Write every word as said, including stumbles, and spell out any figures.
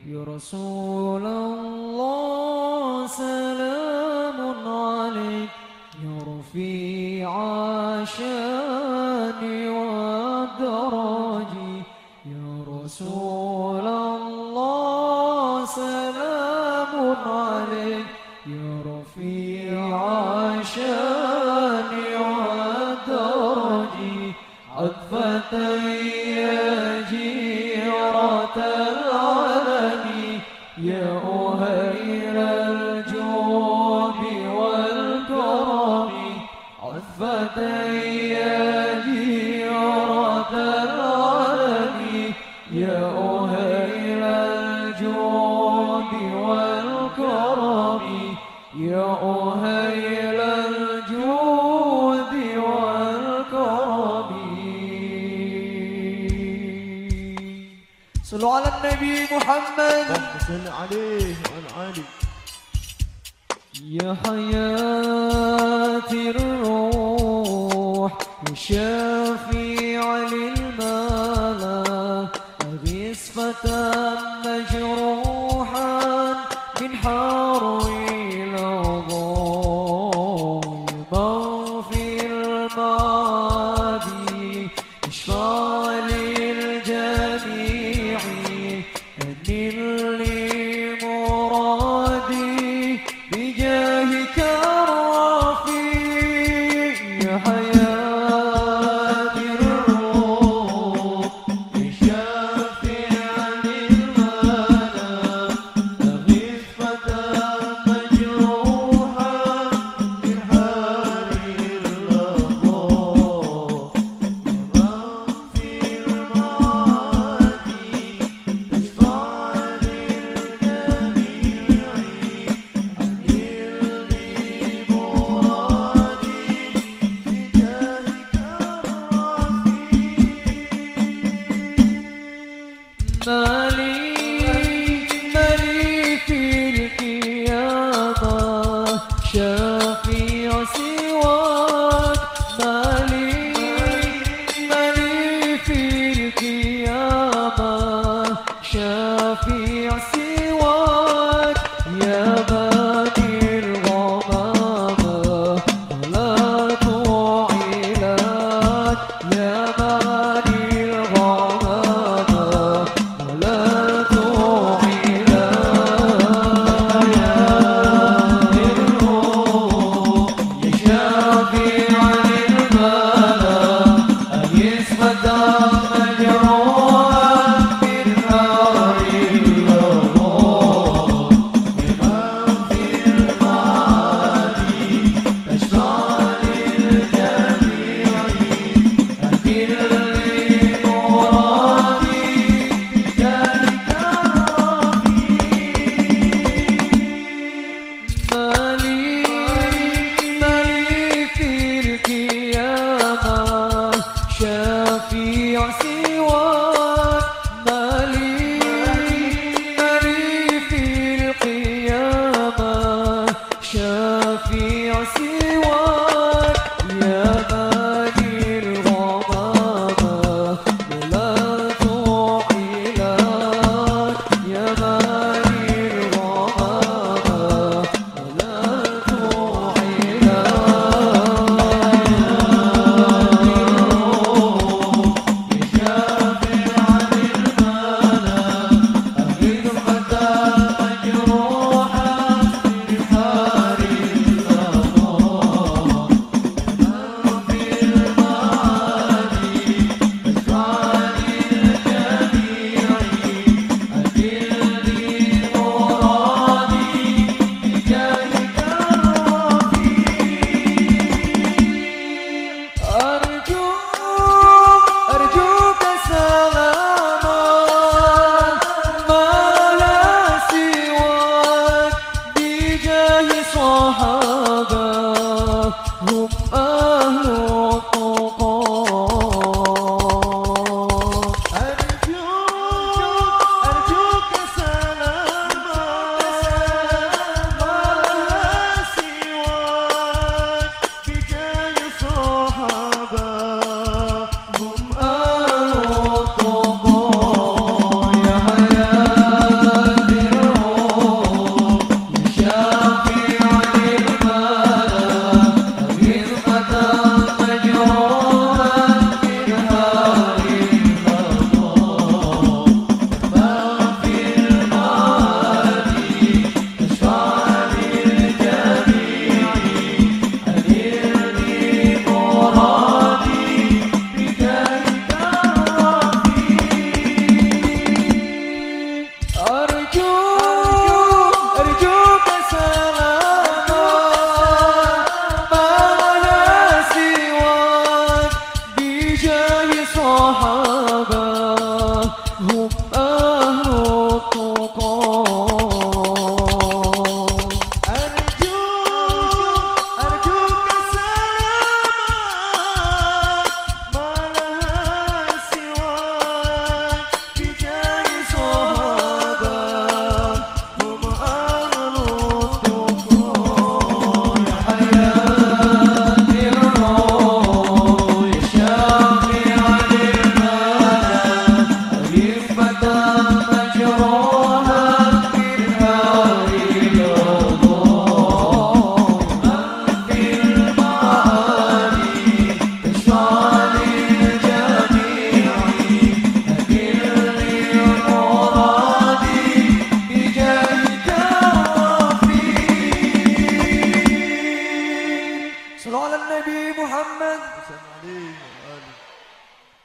يا رسول الله سلام عليك يا رفيع الشان والدرج يا رسول الله سلام عليك يا رفيع الشان والدرج عطفة يا جيرة العالم يا أهيل الجود والكرم عطفة يا جيرة العالم يا أهيل الجود والكرم يا أهيل الجود والكرم. صلوا على النبي محمد صل عليه وعلى آله. يا حياة الروح وشافيع للملا أغيث فتى مجروحا من حروي الأضاء في الماضي اشفى للجميع أنل لي مرادي بجاهك الرفيع. يا حياة الروح بشافع للملا أغيث فتى مجروحا من حاري الأضاء في الماضي اشفع للجميع مالي مالي في القيامة شافيع سواك مالي مالي في القيامة شافيع سواك يا